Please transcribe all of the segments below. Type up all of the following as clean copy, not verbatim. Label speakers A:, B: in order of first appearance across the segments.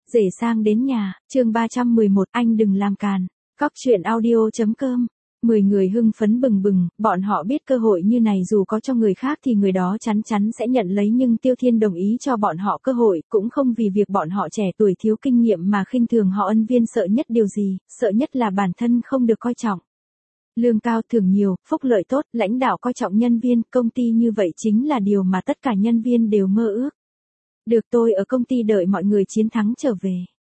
A: Rể sang đến nhà, chương 311, anh đừng làm càn. Cóc truyện audio.com. 10 người hưng phấn bừng bừng, bọn họ biết cơ hội như này dù có cho người khác thì người đó chắn chắn sẽ nhận lấy, nhưng Tiêu Thiên đồng ý cho bọn họ cơ hội, cũng không vì việc bọn họ trẻ tuổi thiếu kinh nghiệm mà khinh thường họ. Ân Viên sợ nhất điều gì, sợ nhất là bản thân không được coi trọng. Lương cao, thưởng nhiều, phúc lợi tốt, lãnh đạo coi trọng nhân viên, công ty như vậy chính là điều mà tất cả nhân viên đều mơ ước. Được, tôi ở công ty đợi mọi người chiến thắng trở về.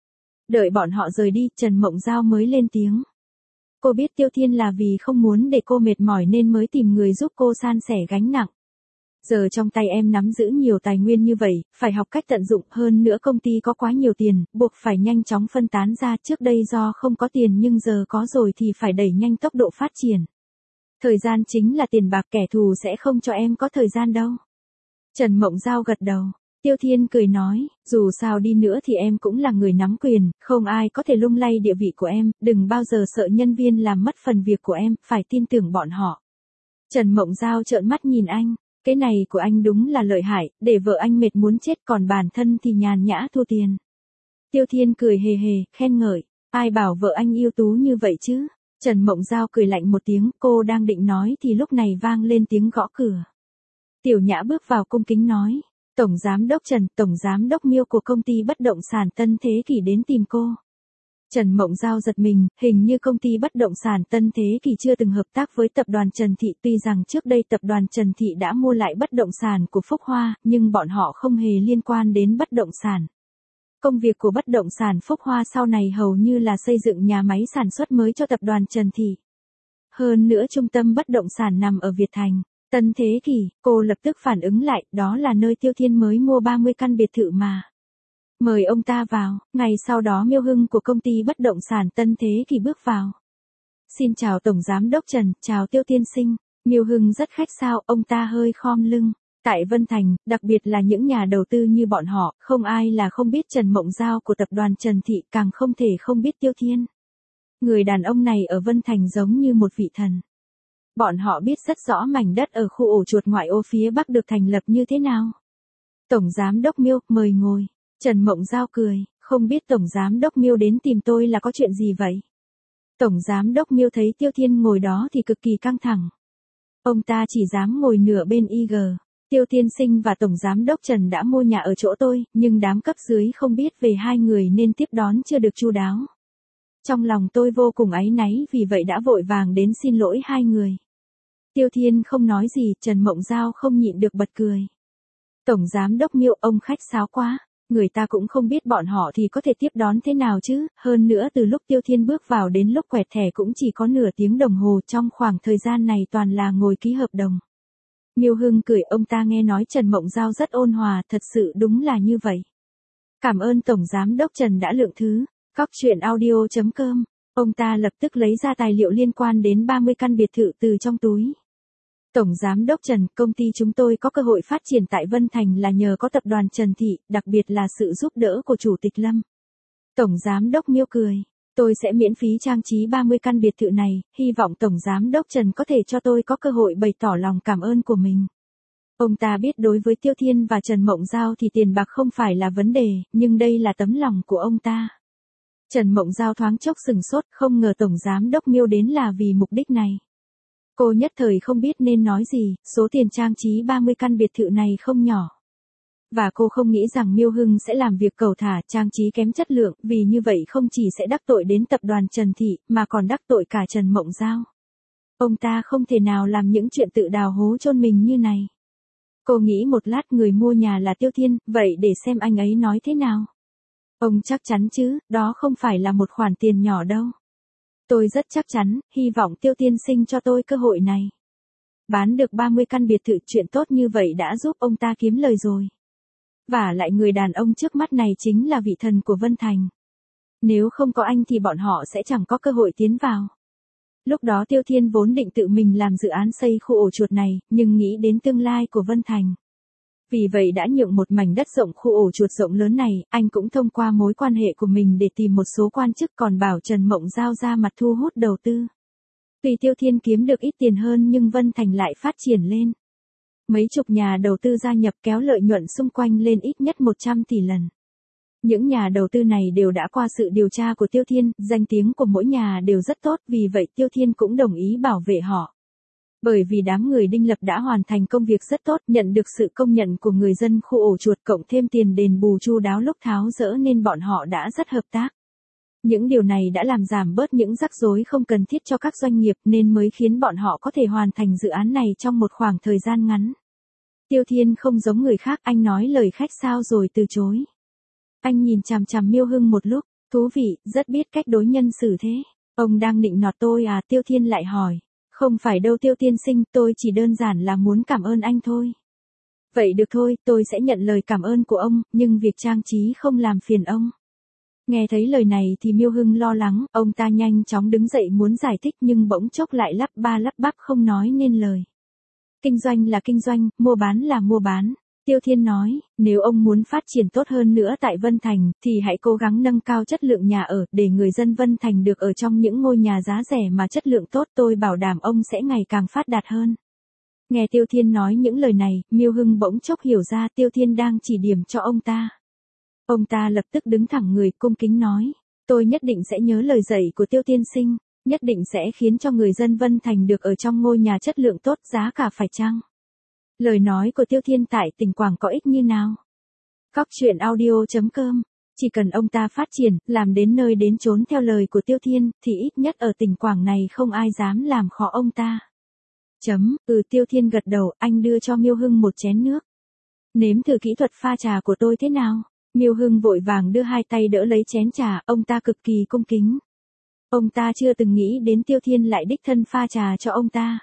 A: Đợi bọn họ rời đi, Trần Mộng Giao mới lên tiếng. Cô biết Tiêu Thiên là vì không muốn để cô mệt mỏi nên mới tìm người giúp cô san sẻ gánh nặng. Giờ trong tay em nắm giữ nhiều tài nguyên như vậy, phải học cách tận dụng, hơn nữa công ty có quá nhiều tiền, buộc phải nhanh chóng phân tán ra. Trước đây do không có tiền nhưng giờ có rồi thì phải đẩy nhanh tốc độ phát triển. Thời gian chính là tiền bạc, kẻ thù sẽ không cho em có thời gian đâu. Trần Mộng Giao gật đầu. Tiêu Thiên cười nói, dù sao đi nữa thì em cũng là người nắm quyền, không ai có thể lung lay địa vị của em, đừng bao giờ sợ nhân viên làm mất phần việc của em, phải tin tưởng bọn họ. Trần Mộng Giao trợn mắt nhìn anh, cái này của anh đúng là lợi hại, để vợ anh mệt muốn chết còn bản thân thì nhàn nhã thu tiền. Tiêu Thiên cười hề hề, khen ngợi, ai bảo vợ anh ưu tú như vậy chứ? Trần Mộng Giao cười lạnh một tiếng, cô đang định nói thì lúc này vang lên tiếng gõ cửa. Tiểu Nhã bước vào cung kính nói. Tổng Giám đốc Trần, Tổng Giám đốc Miêu của công ty bất động sản Tân Thế Kỷ đến tìm cô. Trần Mộng Giao giật mình, hình như công ty bất động sản Tân Thế Kỷ chưa từng hợp tác với tập đoàn Trần Thị. Tuy rằng trước đây tập đoàn Trần Thị đã mua lại bất động sản của Phúc Hoa, nhưng bọn họ không hề liên quan đến bất động sản. Công việc của bất động sản Phúc Hoa sau này hầu như là xây dựng nhà máy sản xuất mới cho tập đoàn Trần Thị. Hơn nữa trung tâm bất động sản nằm ở Việt Thành. Tân Thế Kỷ, cô lập tức phản ứng lại, đó là nơi Tiêu Thiên mới mua 30 căn biệt thự mà. Mời ông ta vào. Ngày sau đó Miêu Hưng của công ty bất động sản Tân Thế Kỷ bước vào. Xin chào Tổng Giám đốc Trần, chào Tiêu Tiên sinh. Miêu Hưng rất khách sáo, ông ta hơi khom lưng. Tại Vân Thành, đặc biệt là những nhà đầu tư như bọn họ, không ai là không biết Trần Mộng Giao của tập đoàn Trần Thị, càng không thể không biết Tiêu Thiên. Người đàn ông này ở Vân Thành giống như một vị thần. Bọn họ biết rất rõ mảnh đất ở khu ổ chuột ngoại ô phía Bắc được thành lập như thế nào. Tổng Giám đốc Miêu, mời ngồi. Trần Mộng Giao cười, không biết Tổng Giám đốc Miêu đến tìm tôi là có chuyện gì vậy? Tổng Giám đốc Miêu thấy Tiêu Thiên ngồi đó thì cực kỳ căng thẳng. Ông ta chỉ dám ngồi nửa bên IG. Tiêu Tiên sinh và Tổng Giám đốc Trần đã mua nhà ở chỗ tôi, nhưng đám cấp dưới không biết về hai người nên tiếp đón chưa được chu đáo. Trong lòng tôi vô cùng áy náy, vì vậy đã vội vàng đến xin lỗi hai người. Tiêu Thiên không nói gì, Trần Mộng Giao không nhịn được bật cười. Tổng Giám đốc Miêu, ông khách sáo quá, người ta cũng không biết bọn họ thì có thể tiếp đón thế nào chứ, hơn nữa từ lúc Tiêu Thiên bước vào đến lúc quẹt thẻ cũng chỉ có nửa tiếng đồng hồ, trong khoảng thời gian này toàn là ngồi ký hợp đồng. Miêu Hưng cười, ông ta nghe nói Trần Mộng Giao rất ôn hòa, thật sự đúng là như vậy. Cảm ơn Tổng Giám đốc Trần đã lượng thứ. Cóc truyện audio.com. Ông ta lập tức lấy ra tài liệu liên quan đến 30 căn biệt thự từ trong túi. Tổng Giám đốc Trần, công ty chúng tôi có cơ hội phát triển tại Vân Thành là nhờ có tập đoàn Trần Thị, đặc biệt là sự giúp đỡ của Chủ tịch Lâm. Tổng Giám đốc Miêu cười, tôi sẽ miễn phí trang trí 30 căn biệt thự này, hy vọng Tổng Giám đốc Trần có thể cho tôi có cơ hội bày tỏ lòng cảm ơn của mình. Ông ta biết đối với Tiêu Thiên và Trần Mộng Giao thì tiền bạc không phải là vấn đề, nhưng đây là tấm lòng của ông ta. Trần Mộng Giao thoáng chốc sừng sốt, không ngờ Tổng Giám đốc Miêu đến là vì mục đích này. Cô nhất thời không biết nên nói gì, số tiền trang trí 30 căn biệt thự này không nhỏ. Và cô không nghĩ rằng Miêu Hưng sẽ làm việc cầu thả, trang trí kém chất lượng, vì như vậy không chỉ sẽ đắc tội đến tập đoàn Trần Thị, mà còn đắc tội cả Trần Mộng Giao. Ông ta không thể nào làm những chuyện tự đào hố chôn mình như này. Cô nghĩ một lát, người mua nhà là Tiêu Thiên, vậy để xem anh ấy nói thế nào. Ông chắc chắn chứ, đó không phải là một khoản tiền nhỏ đâu. Tôi rất chắc chắn, hy vọng Tiêu Tiên sinh cho tôi cơ hội này. Bán được 30 căn biệt thự, chuyện tốt như vậy đã giúp ông ta kiếm lời rồi. Và lại người đàn ông trước mắt này chính là vị thần của Vân Thành. Nếu không có anh thì bọn họ sẽ chẳng có cơ hội tiến vào. Lúc đó Tiêu Thiên vốn định tự mình làm dự án xây khu ổ chuột này, nhưng nghĩ đến tương lai của Vân Thành. Vì vậy đã nhượng một mảnh đất rộng khu ổ chuột rộng lớn này, anh cũng thông qua mối quan hệ của mình để tìm một số quan chức, còn bảo Trần Mộng Giao ra mặt thu hút đầu tư. Tuy Tiêu Thiên kiếm được ít tiền hơn nhưng Vân Thành lại phát triển lên. Mấy chục nhà đầu tư gia nhập kéo lợi nhuận xung quanh lên ít nhất 100 tỷ lần. Những nhà đầu tư này đều đã qua sự điều tra của Tiêu Thiên, danh tiếng của mỗi nhà đều rất tốt, vì vậy Tiêu Thiên cũng đồng ý bảo vệ họ. Bởi vì đám người Đinh Lập đã hoàn thành công việc rất tốt, nhận được sự công nhận của người dân khu ổ chuột cộng thêm tiền đền bù chu đáo lúc tháo dỡ nên bọn họ đã rất hợp tác. Những điều này đã làm giảm bớt những rắc rối không cần thiết cho các doanh nghiệp nên mới khiến bọn họ có thể hoàn thành dự án này trong một khoảng thời gian ngắn. Tiêu Thiên không giống người khác, anh nói lời khách sao rồi từ chối. Anh nhìn chằm chằm Miêu Hưng một lúc, thú vị, rất biết cách đối nhân xử thế. Ông đang nịnh nọt tôi à? Tiêu Thiên lại hỏi. Không phải đâu Tiêu tiên sinh, tôi chỉ đơn giản là muốn cảm ơn anh thôi. Vậy được thôi, tôi sẽ nhận lời cảm ơn của ông, nhưng việc trang trí không làm phiền ông. Nghe thấy lời này thì Miêu Hưng lo lắng, ông ta nhanh chóng đứng dậy muốn giải thích nhưng bỗng chốc lại lắp ba lắp bắp không nói nên lời. Kinh doanh là kinh doanh, mua bán là mua bán. Tiêu Thiên nói, nếu ông muốn phát triển tốt hơn nữa tại Vân Thành, thì hãy cố gắng nâng cao chất lượng nhà ở, để người dân Vân Thành được ở trong những ngôi nhà giá rẻ mà chất lượng tốt, tôi bảo đảm ông sẽ ngày càng phát đạt hơn. Nghe Tiêu Thiên nói những lời này, Miêu Hưng bỗng chốc hiểu ra Tiêu Thiên đang chỉ điểm cho ông ta. Ông ta lập tức đứng thẳng người cung kính nói, tôi nhất định sẽ nhớ lời dạy của Tiêu tiên sinh, nhất định sẽ khiến cho người dân Vân Thành được ở trong ngôi nhà chất lượng tốt, giá cả phải chăng. Lời nói của Tiêu Thiên tại tỉnh Quảng có ích như nào? Cóc truyện audio.com. Chỉ cần ông ta phát triển, làm đến nơi đến chốn theo lời của Tiêu Thiên, thì ít nhất ở tỉnh Quảng này không ai dám làm khó ông ta. Tiêu Thiên gật đầu, anh đưa cho Miêu Hưng một chén nước. Nếm thử kỹ thuật pha trà của tôi thế nào? Miêu Hưng vội vàng đưa hai tay đỡ lấy chén trà, ông ta cực kỳ cung kính. Ông ta chưa từng nghĩ đến Tiêu Thiên lại đích thân pha trà cho ông ta.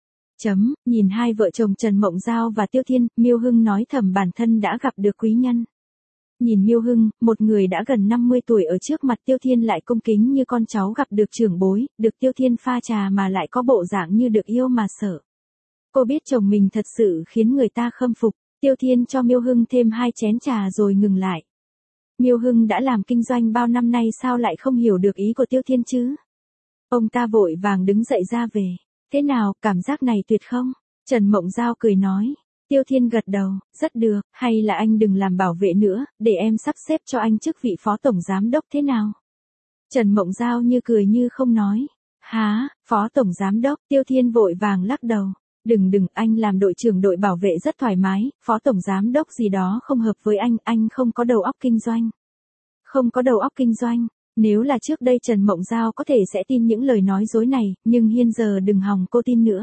A: Nhìn hai vợ chồng Trần Mộng Giao và Tiêu Thiên, Miêu Hưng nói thầm bản thân đã gặp được quý nhân. Nhìn Miêu Hưng, một người đã gần 50 tuổi ở trước mặt Tiêu Thiên lại cung kính như con cháu gặp được trưởng bối, được Tiêu Thiên pha trà mà lại có bộ dạng như được yêu mà sợ. Cô biết chồng mình thật sự khiến người ta khâm phục. Tiêu Thiên cho Miêu Hưng thêm 2 chén trà rồi ngừng lại. Miêu Hưng đã làm kinh doanh bao năm nay sao lại không hiểu được ý của Tiêu Thiên chứ? Ông ta vội vàng đứng dậy ra về. Thế nào, cảm giác này tuyệt không? Trần Mộng Giao cười nói. Tiêu Thiên gật đầu, rất được, hay là anh đừng làm bảo vệ nữa, để em sắp xếp cho anh chức vị phó tổng giám đốc thế nào? Trần Mộng Giao như cười như không nói. Hả, phó tổng giám đốc? Tiêu Thiên vội vàng lắc đầu. Đừng, anh làm đội trưởng đội bảo vệ rất thoải mái, phó tổng giám đốc gì đó không hợp với anh không có đầu óc kinh doanh. Không có đầu óc kinh doanh, nếu là trước đây Trần Mộng Giao có thể sẽ tin những lời nói dối này, nhưng hiện giờ đừng hòng cô tin nữa.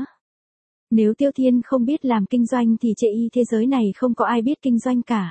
A: Nếu Tiêu Thiên không biết làm kinh doanh thì chê y thế giới này không có ai biết kinh doanh cả.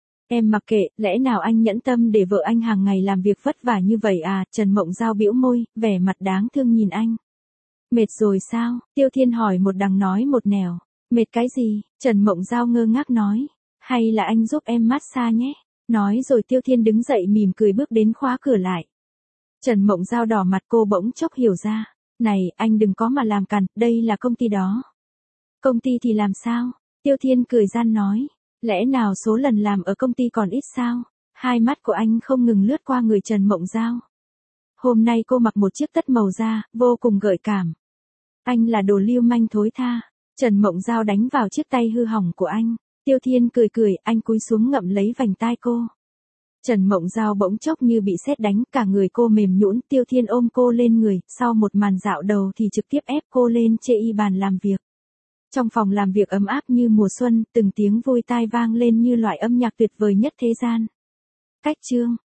A: Em mặc kệ, lẽ nào anh nhẫn tâm để vợ anh hàng ngày làm việc vất vả như vậy à? Trần Mộng Giao bĩu môi, vẻ mặt đáng thương nhìn anh. Mệt rồi sao? Tiêu Thiên hỏi một đằng nói một nẻo. Mệt cái gì? Trần Mộng Giao ngơ ngác nói. Hay là anh giúp em massage nhé? Nói rồi Tiêu Thiên đứng dậy mỉm cười bước đến khóa cửa lại. Trần Mộng Giao đỏ mặt, cô bỗng chốc hiểu ra. Này, anh đừng có mà làm cằn, đây là công ty đó. Công ty thì làm sao? Tiêu Thiên cười gian nói. Lẽ nào số lần làm ở công ty còn ít sao? Hai mắt của anh không ngừng lướt qua người Trần Mộng Giao. Hôm nay cô mặc một chiếc tất màu da, vô cùng gợi cảm. Anh là đồ lưu manh thối tha. Trần Mộng Giao đánh vào chiếc tay hư hỏng của anh. Tiêu Thiên cười, anh cúi xuống ngậm lấy vành tai cô. Trần Mộng Giao bỗng chốc như bị sét đánh, cả người cô mềm nhũn. Tiêu Thiên ôm cô lên người, sau một màn dạo đầu thì trực tiếp ép cô lên chê y bàn làm việc. Trong phòng làm việc ấm áp như mùa xuân, từng tiếng vui tai vang lên như loại âm nhạc tuyệt vời nhất thế gian. Cách chương